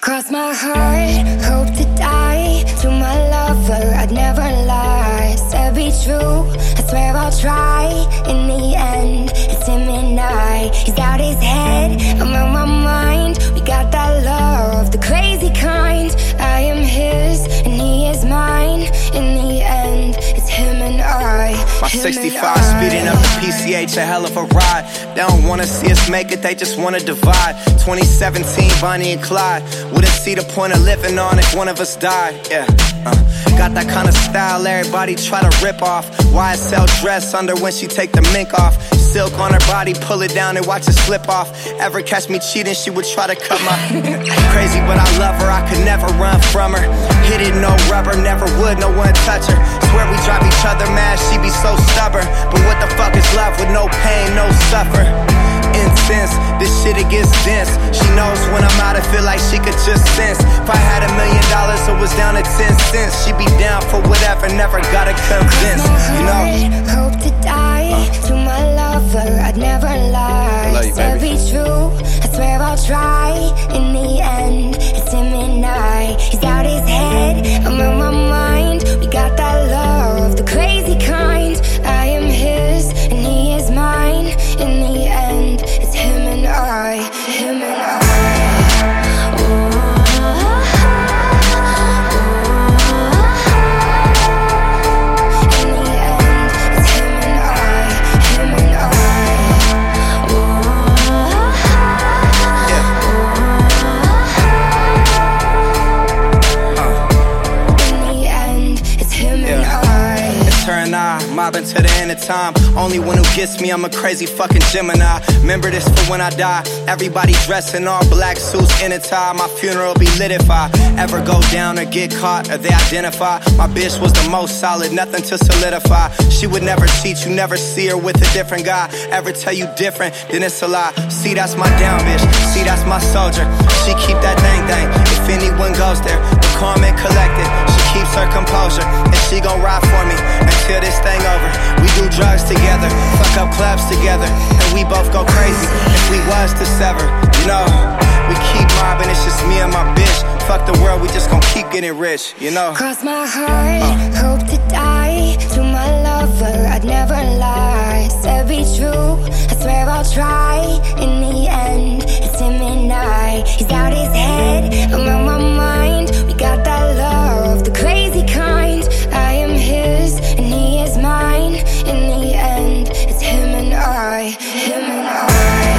Cross my heart, hope to die. To my lover, I'd never lie. Said be true, I swear I'll try. In the end, it's him and I. He's out his head, I'm on my mind. We got that love, the crazy kind. I am his, and he is mine. In the end, it's him and I. My 65 speeding up the PCH, a hell of a ride. They don't wanna see us make it, they just wanna divide. 2017, Bonnie and Clyde. Wouldn't see the point of living on if one of us died. Got that kind of style everybody try to rip off. YSL dress under when she take the mink off. Silk on her body, pull it down and watch it slip off. Ever catch me cheating, she would try to cut my crazy, but I love her, I could never run from her. Hit it, no rubber, never would, no one touch her. Swear we drive each other mad, she be so stubborn. But what the fuck is love with no pain, no suffer? Intense, this shit it gets dense. She knows when I'm out, I feel like she could just sense. If I had $1 million, it was down to 10 cents. She'd be down for whatever, never gotta convince, you know. Hope to die to my lover, I'd never lie. Love you, Said baby. be true, I swear I'll try. In the end, it's him and I. He's out his head, I'm on my mind. We got that love, the crazy kind. I am his, and he is mine. In the end, it's him and I. Him and I. Mobbing to the end of time. Only one who gets me, I'm a crazy fucking Gemini. Remember this for when I die. Everybody dressed in all black suits in a tie. My funeral be lit if I ever go down or get caught or they identify. My bitch was the most solid, nothing to solidify. She would never cheat, you never see her with a different guy. Ever tell you different, then it's a lie. See, that's my down bitch, see, that's my soldier. She keep that thing. If anyone goes there, but calm and collected. She keeps her composure, and she gon' ride for me until this thing over. We do drugs together, fuck up clubs together, and we both go crazy if we was to sever. You know, we keep mobbing, it's just me and my bitch. Fuck the world, we just gon' keep getting rich, you know. Cross my heart, hope to die. To my lover, I'd never lie. Said be true, I swear I'll try. In the end, it's him and I. He's out his head, I'm on my mind. We got that love, the crazy kind. I am his, and he is mine. In the end, it's him and I. Him and I.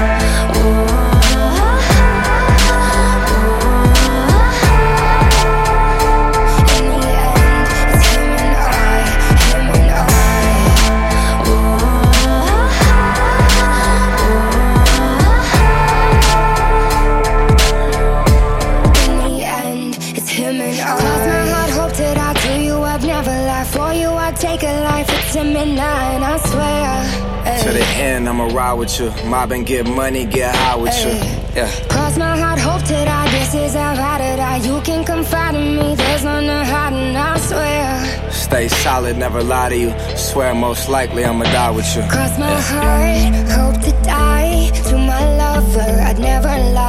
I swear. To the end, I'ma ride with you. Mobbing, get money, get high with you. Yeah. Cross my heart, hope to die. This is how I die. You can confide in me. There's nothing hiding. I swear. Stay solid, never lie to you. Swear most likely I'ma die with you. Cross my heart, hope to die. To my lover, I'd never lie.